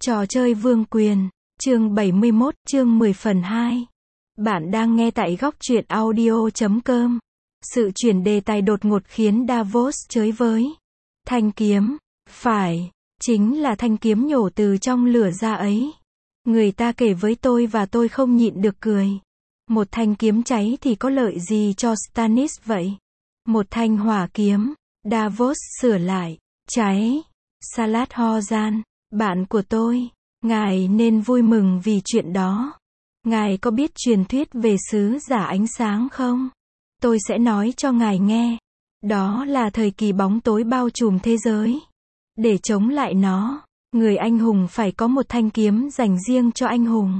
Trò chơi vương quyền, chương 71, chương 10 phần 2. Bạn đang nghe tại góc truyện audio.com. Sự chuyển đề tài đột ngột khiến Davos chới với. Thanh kiếm, phải, chính là thanh kiếm nhổ từ trong lửa ra ấy. Người ta kể với tôi và tôi không nhịn được cười. Một thanh kiếm cháy thì có lợi gì cho Stannis vậy? Một thanh hỏa kiếm, Davos sửa lại, cháy. Saladhorran, bạn của tôi, ngài nên vui mừng vì chuyện đó. Ngài có biết truyền thuyết về sứ giả ánh sáng không? Tôi sẽ nói cho ngài nghe. Đó là thời kỳ bóng tối bao trùm thế giới. Để chống lại nó, người anh hùng phải có một thanh kiếm dành riêng cho anh hùng.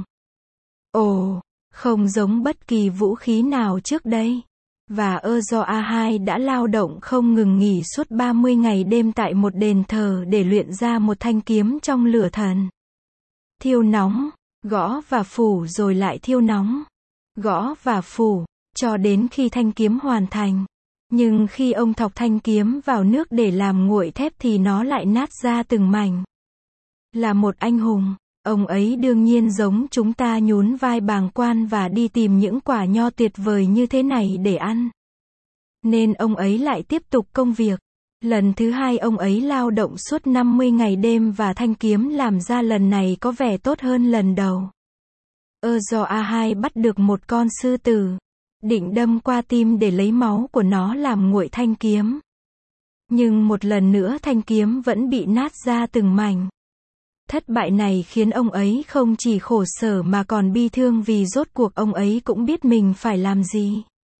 Ồ, không giống bất kỳ vũ khí nào trước đây. Và Azor Ahai đã lao động không ngừng nghỉ suốt 30 ngày đêm tại một đền thờ để luyện ra một thanh kiếm trong lửa thần. Thiêu nóng, gõ và phủ rồi lại thiêu nóng, gõ và phủ, cho đến khi thanh kiếm hoàn thành. Nhưng khi ông thọc thanh kiếm vào nước để làm nguội thép thì nó lại nát ra từng mảnh. Là một anh hùng, ông ấy đương nhiên giống chúng ta nhún vai bàng quan và đi tìm những quả nho tuyệt vời như thế này để ăn. Nên ông ấy lại tiếp tục công việc. Lần thứ hai ông ấy lao động suốt 50 ngày đêm và thanh kiếm làm ra lần này có vẻ tốt hơn lần đầu. Azor Ahai bắt được một con sư tử, định đâm qua tim để lấy máu của nó làm nguội thanh kiếm. Nhưng một lần nữa thanh kiếm vẫn bị nát ra từng mảnh. Thất bại này khiến ông ấy không chỉ khổ sở mà còn bi thương vì rốt cuộc ông ấy cũng biết mình phải làm gì.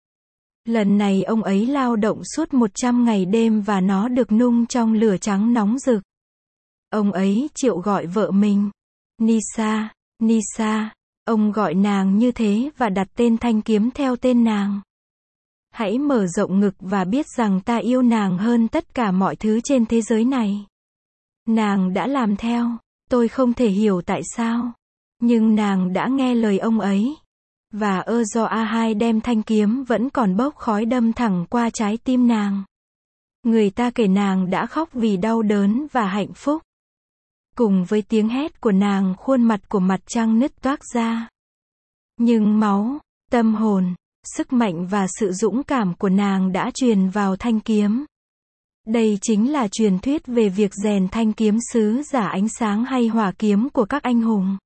Lần này ông ấy lao động suốt 100 ngày đêm và nó được nung trong lửa trắng nóng rực. Ông ấy triệu gọi vợ mình. Nyssa, Nyssa, ông gọi nàng như thế và đặt tên thanh kiếm theo tên nàng. Hãy mở rộng ngực và biết rằng ta yêu nàng hơn tất cả mọi thứ trên thế giới này. Nàng đã làm theo. Tôi không thể hiểu tại sao. Nhưng nàng đã nghe lời ông ấy. Và Azor Ahai đem thanh kiếm vẫn còn bốc khói đâm thẳng qua trái tim nàng. Người ta kể nàng đã khóc vì đau đớn và hạnh phúc. Cùng với tiếng hét của nàng, khuôn mặt của mặt trăng nứt toác ra. Nhưng máu, tâm hồn, sức mạnh và sự dũng cảm của nàng đã truyền vào thanh kiếm. Đây chính là truyền thuyết về việc rèn thanh kiếm sứ giả ánh sáng hay hỏa kiếm của các anh hùng.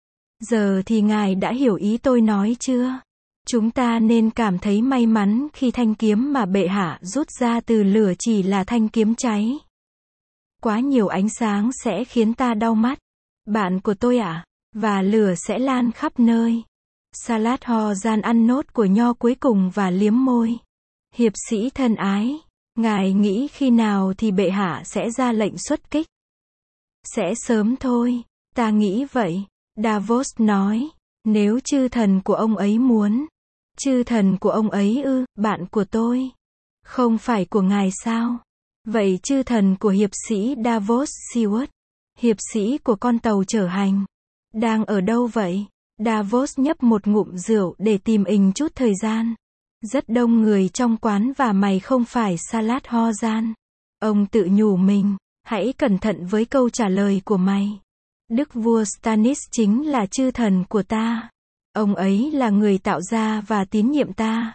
Giờ thì ngài đã hiểu ý tôi nói chưa? Chúng ta nên cảm thấy may mắn khi thanh kiếm mà bệ hạ rút ra từ lửa chỉ là thanh kiếm cháy. Quá nhiều ánh sáng sẽ khiến ta đau mắt. Bạn của tôi ạ, và lửa sẽ lan khắp nơi. Saladhorran ăn nốt của nho cuối cùng và liếm môi. Hiệp sĩ thân ái, ngài nghĩ khi nào thì bệ hạ sẽ ra lệnh xuất kích? Sẽ sớm thôi, ta nghĩ vậy. Davos nói, nếu chư thần của ông ấy muốn. Chư thần của ông ấy ư, bạn của tôi. Không phải của ngài sao? Vậy chư thần của hiệp sĩ Davos Seward, hiệp sĩ của con tàu chở hành, đang ở đâu vậy? Davos nhấp một ngụm rượu để tìm chút thời gian. Rất đông người trong quán và mày không phải Saladhorran. Ông tự nhủ mình, hãy cẩn thận với câu trả lời của mày. Đức vua Stannis chính là chư thần của ta. Ông ấy là người tạo ra và tín nhiệm ta.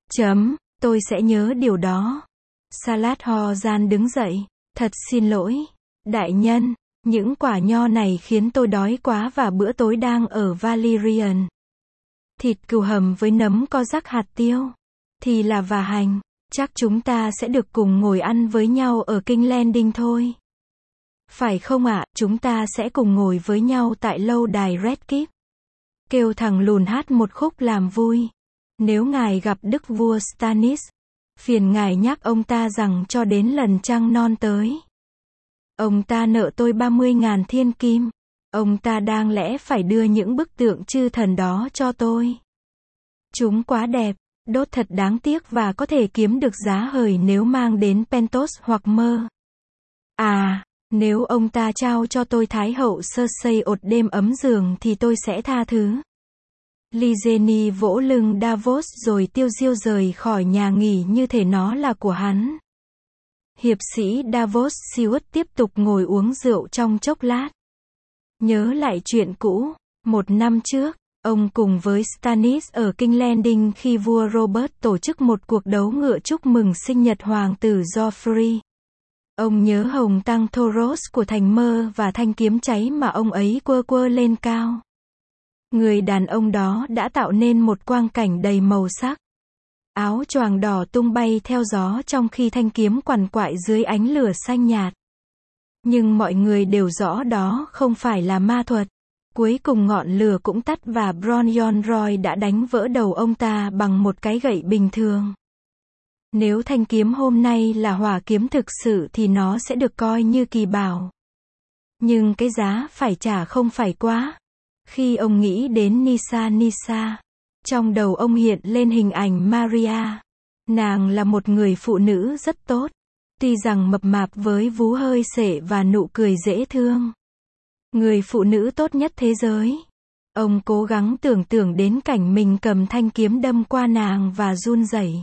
Tôi sẽ nhớ điều đó. Saladhorran đứng dậy. Thật xin lỗi, đại nhân. Những quả nho này khiến tôi đói quá và bữa tối đang ở Valyrian. Thịt cừu hầm với nấm có rắc hạt tiêu. Thì là và hành. Chắc chúng ta sẽ được cùng ngồi ăn với nhau ở King's Landing thôi. Phải không ạ, chúng ta sẽ cùng ngồi với nhau tại lâu đài Red Keep. Kêu thằng lùn hát một khúc làm vui. Nếu ngài gặp đức vua Stannis, phiền ngài nhắc ông ta rằng cho đến lần trăng non tới. Ông ta nợ tôi 30.000 thiên kim. Ông ta đáng lẽ phải đưa những bức tượng chư thần đó cho tôi. Chúng quá đẹp, đốt thật đáng tiếc và có thể kiếm được giá hời nếu mang đến Pentos hoặc Mơ. À, nếu ông ta trao cho tôi Thái hậu Cersei ột đêm ấm giường thì tôi sẽ tha thứ. Lyjeni vỗ lưng Davos rồi tiêu diêu rời khỏi nhà nghỉ như thể nó là của hắn. Hiệp sĩ Davos Seward tiếp tục ngồi uống rượu trong chốc lát. Nhớ lại chuyện cũ, 1 năm trước, ông cùng với Stannis ở King's Landing khi vua Robert tổ chức một cuộc đấu ngựa chúc mừng sinh nhật hoàng tử Joffrey. Ông nhớ hồng tăng Thoros của thành mơ và thanh kiếm cháy mà ông ấy quơ quơ lên cao. Người đàn ông đó đã tạo nên một quang cảnh đầy màu sắc. Áo choàng đỏ tung bay theo gió trong khi thanh kiếm quằn quại dưới ánh lửa xanh nhạt. Nhưng mọi người đều rõ đó không phải là ma thuật. Cuối cùng ngọn lửa cũng tắt và Bronn Yohn đã đánh vỡ đầu ông ta bằng một cái gậy bình thường. Nếu thanh kiếm hôm nay là hỏa kiếm thực sự thì nó sẽ được coi như kỳ bảo. Nhưng cái giá phải trả không phải quá. Khi ông nghĩ đến Nissa, trong đầu ông hiện lên hình ảnh Maria. Nàng là một người phụ nữ rất tốt. Tuy rằng mập mạp với vú hơi sệ và nụ cười dễ thương. Người phụ nữ tốt nhất thế giới. Ông cố gắng tưởng tượng đến cảnh mình cầm thanh kiếm đâm qua nàng và run rẩy.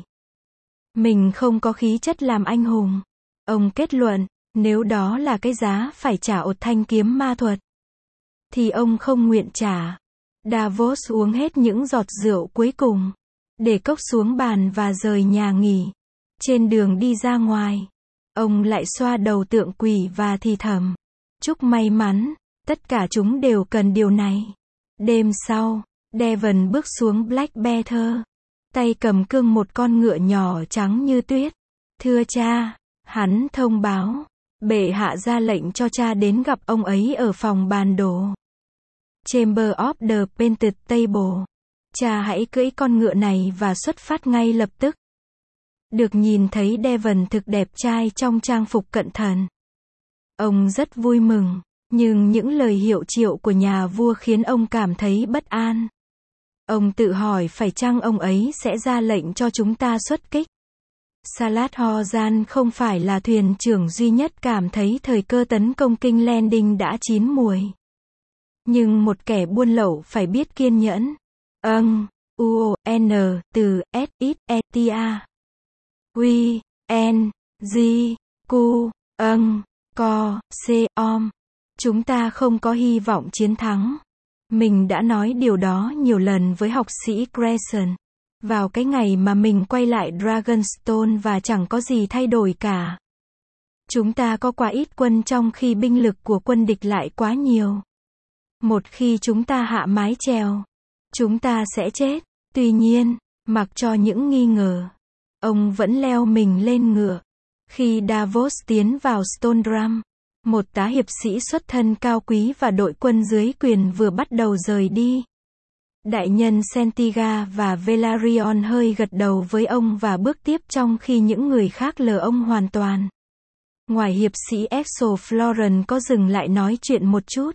Mình không có khí chất làm anh hùng. Ông kết luận, nếu đó là cái giá phải trả ột thanh kiếm ma thuật, thì ông không nguyện trả. Davos uống hết những giọt rượu cuối cùng, để cốc xuống bàn và rời nhà nghỉ. Trên đường đi ra ngoài, ông lại xoa đầu tượng quỷ và thì thầm, chúc may mắn, tất cả chúng đều cần điều này. Đêm sau, Devon bước xuống Blackwater, tay cầm cương một con ngựa nhỏ trắng như tuyết. Thưa cha, hắn thông báo, bệ hạ ra lệnh cho cha đến gặp ông ấy ở phòng bàn đồ. Chamber of the Painted Table. Cha hãy cưỡi con ngựa này và xuất phát ngay lập tức. Được nhìn thấy Devon thực đẹp trai trong trang phục cận thần. Ông rất vui mừng, nhưng những lời hiệu triệu của nhà vua khiến ông cảm thấy bất an. Ông tự hỏi phải chăng ông ấy sẽ ra lệnh cho chúng ta xuất kích. Salad-Horan không phải là thuyền trưởng duy nhất cảm thấy thời cơ tấn công King's Landing đã chín muồi. Nhưng một kẻ buôn lậu phải biết kiên nhẫn. U-O-N, từ S-I-S-E-T-A. Q-N-G-Q, Co-C-O-M. Chúng ta không có hy vọng chiến thắng. Mình đã nói điều đó nhiều lần với học sĩ Grayson. Vào cái ngày mà mình quay lại Dragonstone và chẳng có gì thay đổi cả. Chúng ta có quá ít quân trong khi binh lực của quân địch lại quá nhiều. Một khi chúng ta hạ mái chèo, chúng ta sẽ chết. Tuy nhiên, mặc cho những nghi ngờ, ông vẫn leo mình lên ngựa. Khi Davos tiến vào Stonerum, một tá hiệp sĩ xuất thân cao quý và đội quân dưới quyền vừa bắt đầu rời đi. Đại nhân Sentiga và Velaryon hơi gật đầu với ông và bước tiếp trong khi những người khác lờ ông hoàn toàn. Ngoài hiệp sĩ Exo Floren có dừng lại nói chuyện một chút.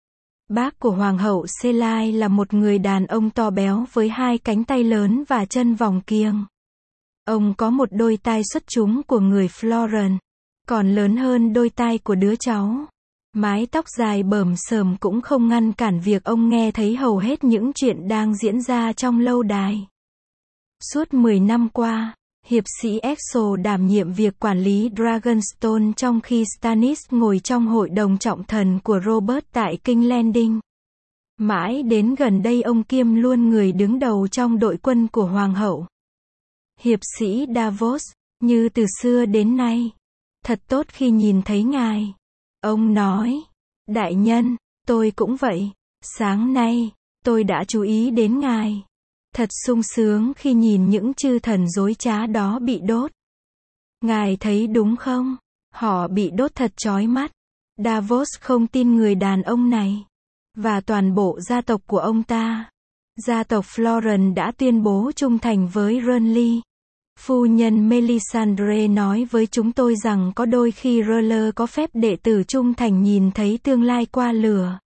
Bác của Hoàng hậu Selai là một người đàn ông to béo với 2 cánh tay lớn và chân vòng kiềng. Ông có một đôi tai xuất chúng của người Floren, còn lớn hơn đôi tai của đứa cháu. Mái tóc dài bờm sờm cũng không ngăn cản việc ông nghe thấy hầu hết những chuyện đang diễn ra trong lâu đài. Suốt 10 năm qua, hiệp sĩ Exo đảm nhiệm việc quản lý Dragonstone trong khi Stannis ngồi trong hội đồng trọng thần của Robert tại King's Landing. Mãi đến gần đây ông kiêm luôn người đứng đầu trong đội quân của Hoàng hậu. Hiệp sĩ Davos, như từ xưa đến nay, thật tốt khi nhìn thấy ngài. Ông nói, đại nhân, tôi cũng vậy, sáng nay, tôi đã chú ý đến ngài. Thật sung sướng khi nhìn những chư thần dối trá đó bị đốt. Ngài thấy đúng không? Họ bị đốt thật chói mắt. Davos không tin người đàn ông này. Và toàn bộ gia tộc của ông ta. Gia tộc Floren đã tuyên bố trung thành với Renly. Phu nhân Melisandre nói với chúng tôi rằng có đôi khi R'hllor có phép đệ tử trung thành nhìn thấy tương lai qua lửa.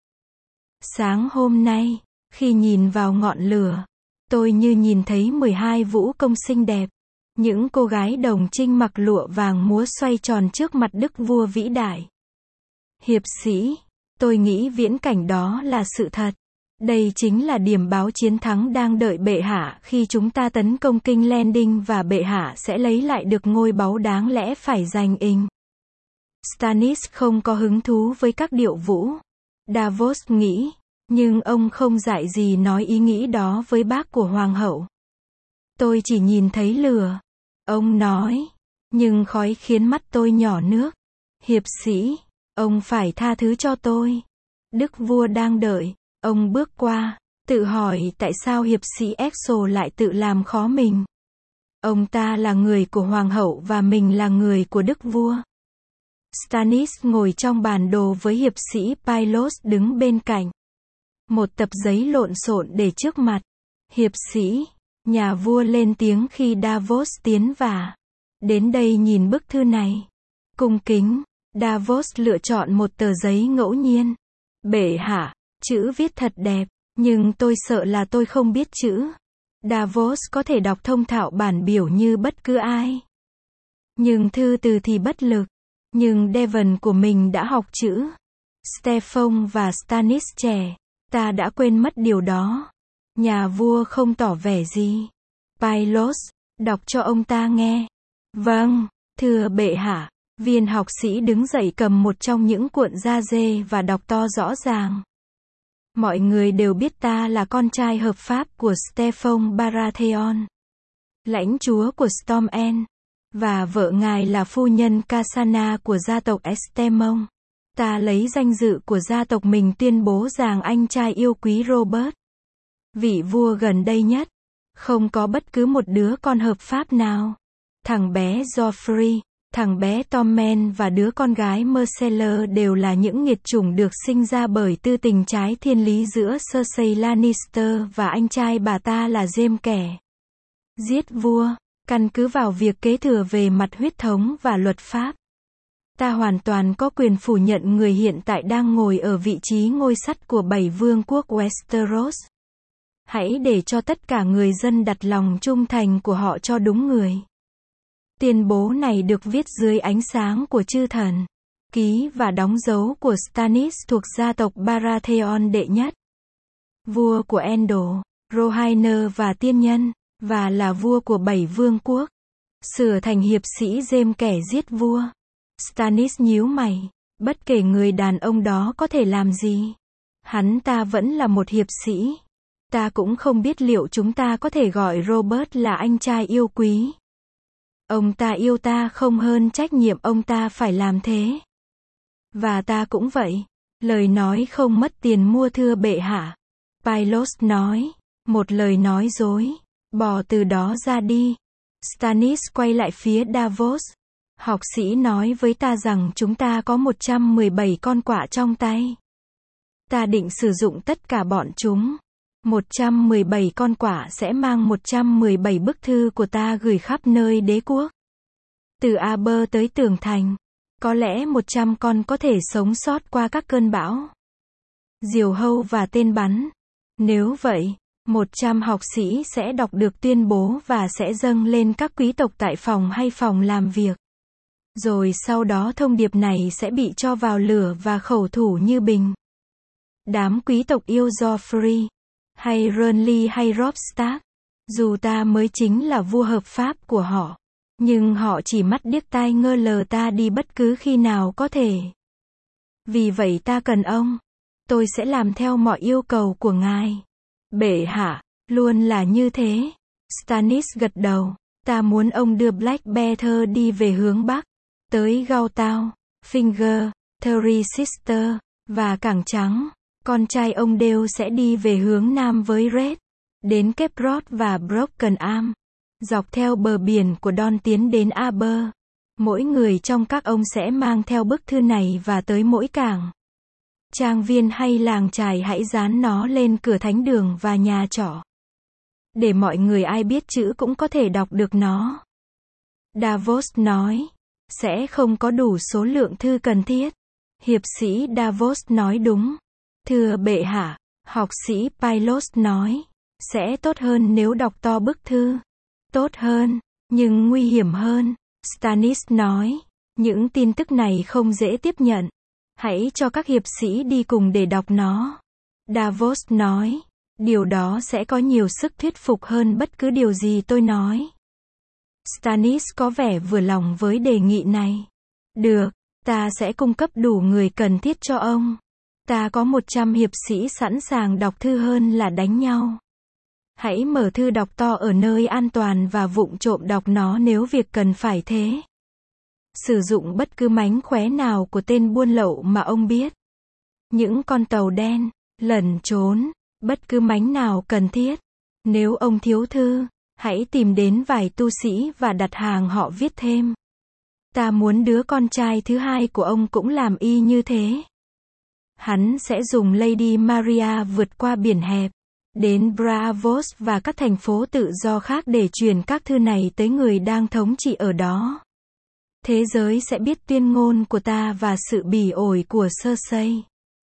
Sáng hôm nay, khi nhìn vào ngọn lửa, tôi như nhìn thấy 12 vũ công xinh đẹp. Những cô gái đồng trinh mặc lụa vàng múa xoay tròn trước mặt đức vua vĩ đại. Hiệp sĩ, tôi nghĩ viễn cảnh đó là sự thật. Đây chính là điểm báo chiến thắng đang đợi bệ hạ khi chúng ta tấn công King's Landing và bệ hạ sẽ lấy lại được ngôi báu đáng lẽ phải giành inh. Stannis không có hứng thú với các điệu vũ. Davos nghĩ, nhưng ông không dại gì nói ý nghĩ đó với bác của hoàng hậu. Tôi chỉ nhìn thấy lửa. Ông nói, nhưng khói khiến mắt tôi nhỏ nước. Hiệp sĩ, ông phải tha thứ cho tôi. Đức vua đang đợi, ông bước qua, tự hỏi tại sao hiệp sĩ Exo lại tự làm khó mình. Ông ta là người của hoàng hậu và mình là người của đức vua. Stannis ngồi trong bản đồ với hiệp sĩ Pylos đứng bên cạnh. Một tập giấy lộn xộn để trước mặt. Hiệp sĩ, nhà vua lên tiếng khi Davos tiến vào. Đến đây nhìn bức thư này. Cung kính, Davos lựa chọn một tờ giấy ngẫu nhiên. Bệ hạ, chữ viết thật đẹp, nhưng tôi sợ là tôi không biết chữ. Davos có thể đọc thông thạo bản biểu như bất cứ ai. Nhưng thư từ thì bất lực. Nhưng Devon của mình đã học chữ. Stefan và Stannis trẻ. Ta đã quên mất điều đó. Nhà vua không tỏ vẻ gì. Pylos, đọc cho ông ta nghe. Vâng, thưa bệ hạ. Viên học sĩ đứng dậy cầm một trong những cuộn da dê và đọc to rõ ràng. Mọi người đều biết ta là con trai hợp pháp của Stefan Baratheon, lãnh chúa của Storm End, và vợ ngài là phu nhân Cassana của gia tộc Estemon. Ta lấy danh dự của gia tộc mình tuyên bố rằng anh trai yêu quý Robert, vị vua gần đây nhất, không có bất cứ một đứa con hợp pháp nào. Thằng bé Joffrey, thằng bé Tommen và đứa con gái Myrcella đều là những nghiệt chủng được sinh ra bởi tư tình trái thiên lý giữa Cersei Lannister và anh trai bà ta là Jaime kẻ giết vua, căn cứ vào việc kế thừa về mặt huyết thống và luật pháp. Ta hoàn toàn có quyền phủ nhận người hiện tại đang ngồi ở vị trí ngôi sắt của 7 vương quốc Westeros. Hãy để cho tất cả người dân đặt lòng trung thành của họ cho đúng người. Tuyên bố này được viết dưới ánh sáng của chư thần, ký và đóng dấu của Stannis thuộc gia tộc Baratheon đệ nhất, vua của Endor, Rohirrim và tiên nhân, và là vua của 7 vương quốc. Sửa thành hiệp sĩ Jaime kẻ giết vua. Stannis nhíu mày, bất kể người đàn ông đó có thể làm gì, hắn ta vẫn là một hiệp sĩ. Ta cũng không biết liệu chúng ta có thể gọi Robert là anh trai yêu quý. Ông ta yêu ta không hơn trách nhiệm ông ta phải làm thế. Và ta cũng vậy. Lời nói không mất tiền mua thưa bệ hạ. Pylos nói. Một lời nói dối. Bỏ từ đó ra đi. Stannis quay lại phía Davos. Học sĩ nói với ta rằng chúng ta có 117 con quạ trong tay. Ta định sử dụng tất cả bọn chúng. 117 con quạ sẽ mang 117 bức thư của ta gửi khắp nơi đế quốc. Từ Aber tới tường thành. Có lẽ 100 con có thể sống sót qua các cơn bão, diều hâu và tên bắn. Nếu vậy, 100 học sĩ sẽ đọc được tuyên bố và sẽ dâng lên các quý tộc tại phòng hay phòng làm việc. Rồi sau đó thông điệp này sẽ bị cho vào lửa và khẩu thủ như bình. Đám quý tộc yêu Joffrey, hay Renly hay Robb Stark, dù ta mới chính là vua hợp pháp của họ, nhưng họ chỉ mắt điếc tai ngơ lờ ta đi bất cứ khi nào có thể. Vì vậy ta cần ông. Tôi sẽ làm theo mọi yêu cầu của ngài. Bệ hạ, luôn là như thế. Stannis gật đầu. Ta muốn ông đưa Blackbeater đi về hướng Bắc, tới Gautau, Finger, Three Sister, và Cảng Trắng. Con trai ông Dale sẽ đi về hướng Nam với Red, đến Cape Rock và Broken Arm, dọc theo bờ biển của Don tiến đến Aber. Mỗi người trong các ông sẽ mang theo bức thư này và tới mỗi cảng, trang viên hay làng chài hãy dán nó lên cửa thánh đường và nhà trọ, để mọi người ai biết chữ cũng có thể đọc được nó. Davos nói, sẽ không có đủ số lượng thư cần thiết. Hiệp sĩ Davos nói đúng. Thưa bệ hạ, học sĩ Pylos nói, sẽ tốt hơn nếu đọc to bức thư. Tốt hơn, nhưng nguy hiểm hơn. Stannis nói, những tin tức này không dễ tiếp nhận. Hãy cho các hiệp sĩ đi cùng để đọc nó. Davos nói, điều đó sẽ có nhiều sức thuyết phục hơn bất cứ điều gì tôi nói. Stannis có vẻ vừa lòng với đề nghị này. Được, ta sẽ cung cấp đủ người cần thiết cho ông. Ta có 100 hiệp sĩ sẵn sàng đọc thư hơn là đánh nhau. Hãy mở thư đọc to ở nơi an toàn và vụng trộm đọc nó nếu việc cần phải thế. Sử dụng bất cứ mánh khóe nào của tên buôn lậu mà ông biết. Những con tàu đen, lẩn trốn, bất cứ mánh nào cần thiết. Nếu ông thiếu thư, hãy tìm đến vài tu sĩ và đặt hàng họ viết thêm. Ta muốn đứa con trai thứ hai của ông cũng làm y như thế. Hắn sẽ dùng Lady Maria vượt qua biển hẹp, đến Braavos và các thành phố tự do khác để truyền các thư này tới người đang thống trị ở đó. Thế giới sẽ biết tuyên ngôn của ta và sự bỉ ổi của Cersei.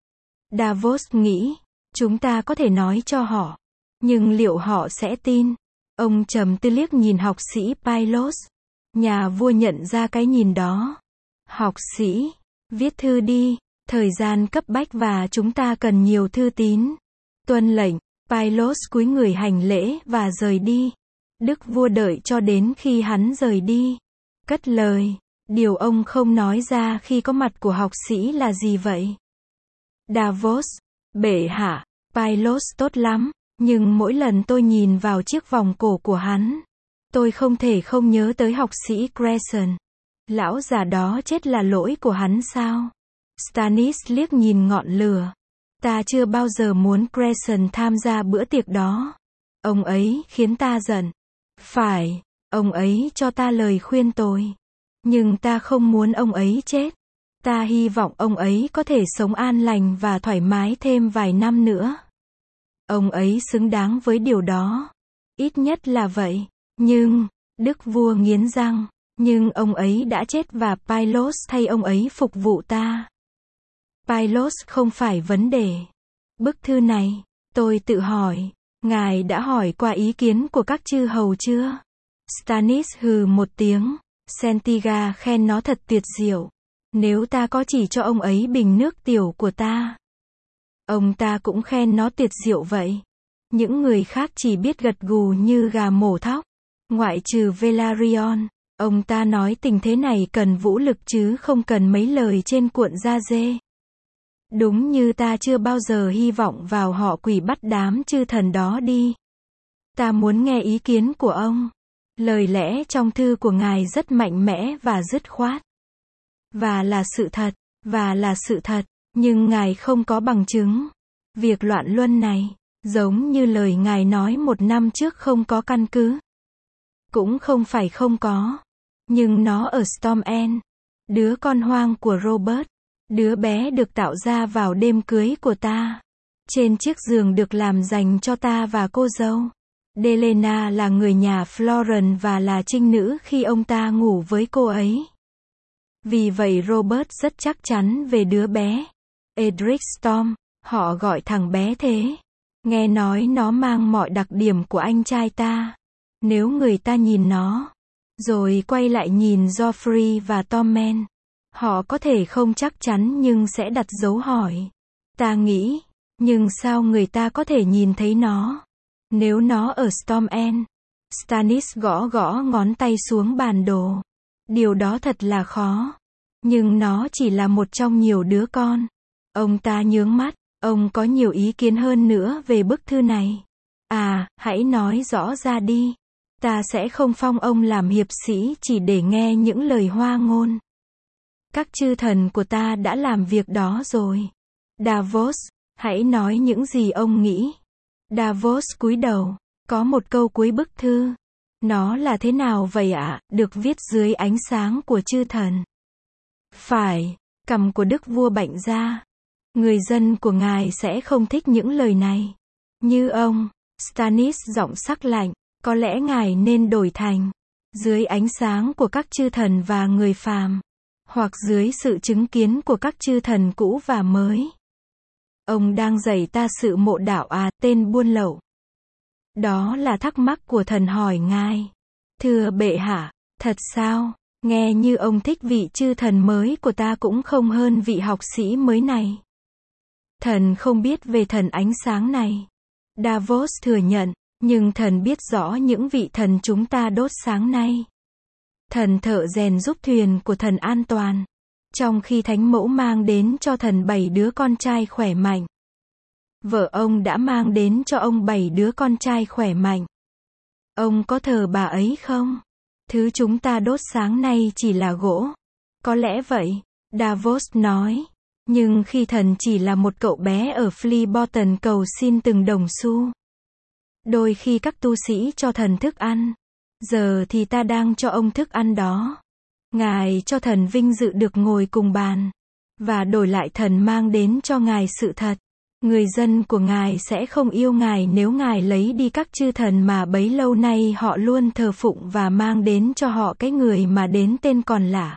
Davos nghĩ, chúng ta có thể nói cho họ, nhưng liệu họ sẽ tin? Ông trầm tư liếc nhìn học sĩ Pylos. Nhà vua nhận ra cái nhìn đó. Học sĩ, viết thư đi, thời gian cấp bách và chúng ta cần nhiều thư tín. Tuân lệnh, Pylos cúi người hành lễ và rời đi. Đức vua đợi cho đến khi hắn rời đi. Cất lời, điều ông không nói ra khi có mặt của học sĩ là gì vậy? Davos, bệ hạ, Pylos tốt lắm, nhưng mỗi lần tôi nhìn vào chiếc vòng cổ của hắn, tôi không thể không nhớ tới học sĩ Crescent. Lão già đó chết là lỗi của hắn sao? Stannis liếc nhìn ngọn lửa. Ta chưa bao giờ muốn Crescent tham gia bữa tiệc đó. Ông ấy khiến ta giận. Phải, ông ấy cho ta lời khuyên tôi. Nhưng ta không muốn ông ấy chết. Ta hy vọng ông ấy có thể sống an lành và thoải mái thêm vài năm nữa. Ông ấy xứng đáng với điều đó. Ít nhất là vậy. Nhưng, đức vua nghiến răng, nhưng ông ấy đã chết và Pylos thay ông ấy phục vụ ta. Pylos không phải vấn đề. Bức thư này, tôi tự hỏi, ngài đã hỏi qua ý kiến của các chư hầu chưa? Stannis hừ một tiếng, Sentiga khen nó thật tuyệt diệu. Nếu ta có chỉ cho ông ấy bình nước tiểu của ta, ông ta cũng khen nó tuyệt diệu vậy. Những người khác chỉ biết gật gù như gà mổ thóc. Ngoại trừ Velaryon, ông ta nói tình thế này cần vũ lực chứ không cần mấy lời trên cuộn da dê. Đúng như ta chưa bao giờ hy vọng vào họ quỷ bắt đám chư thần đó đi. Ta muốn nghe ý kiến của ông. Lời lẽ trong thư của ngài rất mạnh mẽ và dứt khoát. Và là sự thật, nhưng ngài không có bằng chứng. Việc loạn luân này, giống như lời ngài nói 1 năm trước không có căn cứ. Cũng không phải không có. Nhưng nó ở Storm End. Đứa con hoang của Robert. Đứa bé được tạo ra vào đêm cưới của ta. Trên chiếc giường được làm dành cho ta và cô dâu. Delena là người nhà Florence và là trinh nữ khi ông ta ngủ với cô ấy. Vì vậy Robert rất chắc chắn về đứa bé. Edric Storm, họ gọi thằng bé thế. Nghe nói nó mang mọi đặc điểm của anh trai ta. Nếu người ta nhìn nó, rồi quay lại nhìn Joffrey và Tommen, họ có thể không chắc chắn nhưng sẽ đặt dấu hỏi. Ta nghĩ, nhưng sao người ta có thể nhìn thấy nó? Nếu nó ở Storm End. Stannis gõ gõ ngón tay xuống bản đồ. Điều đó thật là khó. Nhưng nó chỉ là một trong nhiều đứa con. Ông ta nhướng mắt. Ông có nhiều ý kiến hơn nữa về bức thư này. À, hãy nói rõ ra đi. Ta sẽ không phong ông làm hiệp sĩ chỉ để nghe những lời hoa ngôn. Các chư thần của ta đã làm việc đó rồi. Davos, hãy nói những gì ông nghĩ. Davos cúi đầu. Có một câu cuối bức thư. Nó là thế nào vậy ạ? Được viết dưới ánh sáng của chư thần. Phải, cằm của đức vua bạnh ra. Người dân của ngài sẽ không thích những lời này. Như ông, Stannis giọng sắc lạnh, có lẽ ngài nên đổi thành dưới ánh sáng của các chư thần và người phàm, hoặc dưới sự chứng kiến của các chư thần cũ và mới. Ông đang dạy ta sự mộ đạo à, tên buôn lậu. Đó là thắc mắc của thần hỏi ngài. Thưa bệ hạ, thật sao? Nghe như ông thích vị chư thần mới của ta cũng không hơn vị học sĩ mới này. Thần không biết về thần ánh sáng này. Davos thừa nhận, nhưng thần biết rõ những vị thần chúng ta đốt sáng nay. Thần thợ rèn giúp thuyền của thần an toàn. trong khi Thánh Mẫu mang đến cho thần 7 đứa con trai khỏe mạnh. Vợ ông đã mang đến cho ông 7 đứa con trai khỏe mạnh. Ông có thờ bà ấy không? Thứ chúng ta đốt sáng nay chỉ là gỗ. Có lẽ vậy, Davos nói. Nhưng khi thần chỉ là một cậu bé ở Fleabotton cầu xin từng đồng xu. Đôi khi các tu sĩ cho thần thức ăn. Giờ thì ta đang cho ông thức ăn đó. Ngài cho thần vinh dự được ngồi cùng bàn. Và đổi lại thần mang đến cho ngài sự thật. Người dân của ngài sẽ không yêu ngài nếu ngài lấy đi các chư thần mà bấy lâu nay họ luôn thờ phụng và mang đến cho họ cái người mà đến tên còn lạ.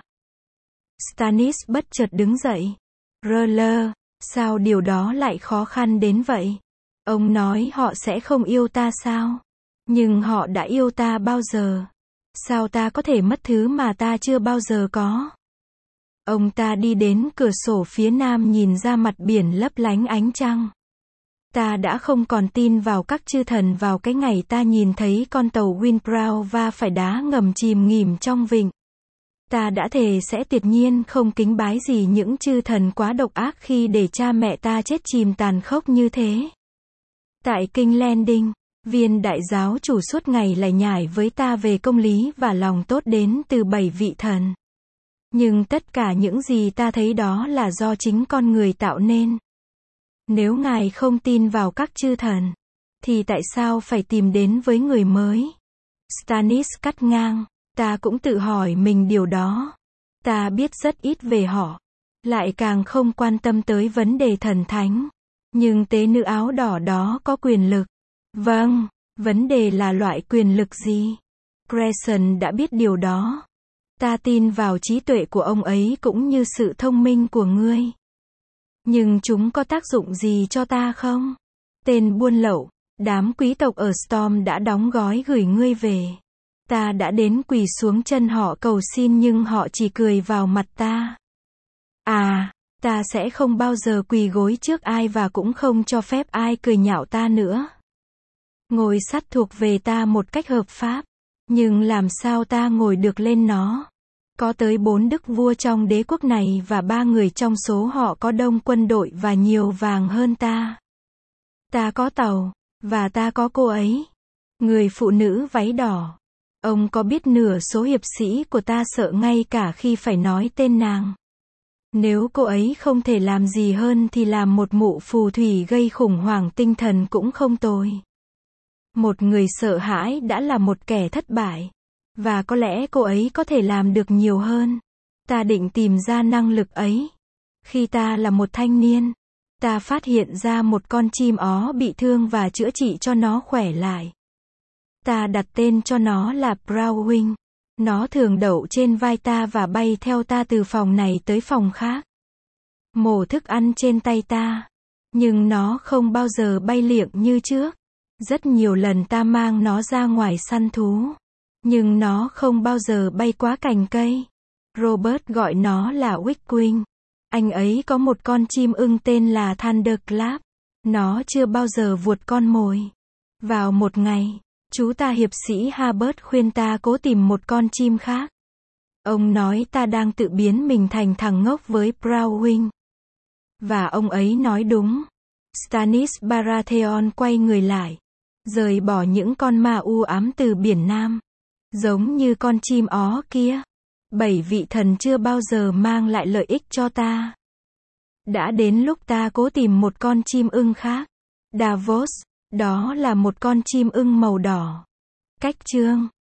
Stannis bất chợt đứng dậy. Roller, sao điều đó lại khó khăn đến vậy? Ông nói họ sẽ không yêu ta sao? Nhưng họ đã yêu ta bao giờ? Sao ta có thể mất thứ mà ta chưa bao giờ có? Ông ta đi đến cửa sổ phía nam nhìn ra mặt biển lấp lánh ánh trăng. Ta đã không còn tin vào các chư thần vào cái ngày ta nhìn thấy con tàu Windprow va phải đá ngầm chìm nghỉm trong vịnh. Ta đã thề sẽ tuyệt nhiên không kính bái gì những chư thần quá độc ác khi để cha mẹ ta chết chìm tàn khốc như thế. Tại King's Landing, viên đại giáo chủ suốt ngày lải nhải với ta về công lý và lòng tốt đến từ 7 vị thần. Nhưng tất cả những gì ta thấy đó là do chính con người tạo nên. Nếu ngài không tin vào các chư thần, thì tại sao phải tìm đến với người mới? Stannis cắt ngang. Ta cũng tự hỏi mình điều đó. Ta biết rất ít về họ. Lại càng không quan tâm tới vấn đề thần thánh. Nhưng tế nữ áo đỏ đó có quyền lực. Vâng, vấn đề là loại quyền lực gì? Grayson đã biết điều đó. Ta tin vào trí tuệ của ông ấy cũng như sự thông minh của ngươi. Nhưng chúng có tác dụng gì cho ta không? Tên buôn lậu, đám quý tộc ở Storm đã đóng gói gửi ngươi về. Ta đã đến quỳ xuống chân họ cầu xin nhưng họ chỉ cười vào mặt ta. Ta sẽ không bao giờ quỳ gối trước ai và cũng không cho phép ai cười nhạo ta nữa. Ngôi sắt thuộc về ta một cách hợp pháp. Nhưng làm sao ta ngồi được lên nó? Có tới 4 đức vua trong đế quốc này và 3 người trong số họ có đông quân đội và nhiều vàng hơn ta. Ta có tàu, và ta có cô ấy. Người phụ nữ váy đỏ. Ông có biết nửa số hiệp sĩ của ta sợ ngay cả khi phải nói tên nàng. Nếu cô ấy không thể làm gì hơn thì làm một mụ phù thủy gây khủng hoảng tinh thần cũng không tồi. Một người sợ hãi đã là một kẻ thất bại. Và có lẽ cô ấy có thể làm được nhiều hơn. Ta định tìm ra năng lực ấy. Khi ta là một thanh niên, ta phát hiện ra một con chim ó bị thương và chữa trị cho nó khỏe lại. Ta đặt tên cho nó là Brownwing. Nó thường đậu trên vai ta và bay theo ta từ phòng này tới phòng khác. Mổ thức ăn trên tay ta. Nhưng nó không bao giờ bay liệng như trước. Rất nhiều lần ta mang nó ra ngoài săn thú. Nhưng nó không bao giờ bay quá cành cây. Robert gọi nó là Wickwing. Anh ấy có một con chim ưng tên là Thunderclap. Nó chưa bao giờ vuột con mồi. Vào một ngày, chú ta hiệp sĩ Harbert khuyên ta cố tìm một con chim khác. Ông nói ta đang tự biến mình thành thằng ngốc với Brownwing. Và ông ấy nói đúng. Stannis Baratheon quay người lại. Rời bỏ những con ma u ám từ biển Nam. Giống như con chim ó kia. 7 vị thần chưa bao giờ mang lại lợi ích cho ta. Đã đến lúc ta cố tìm một con chim ưng khác. Davos, đó là một con chim ưng màu đỏ. Cách chương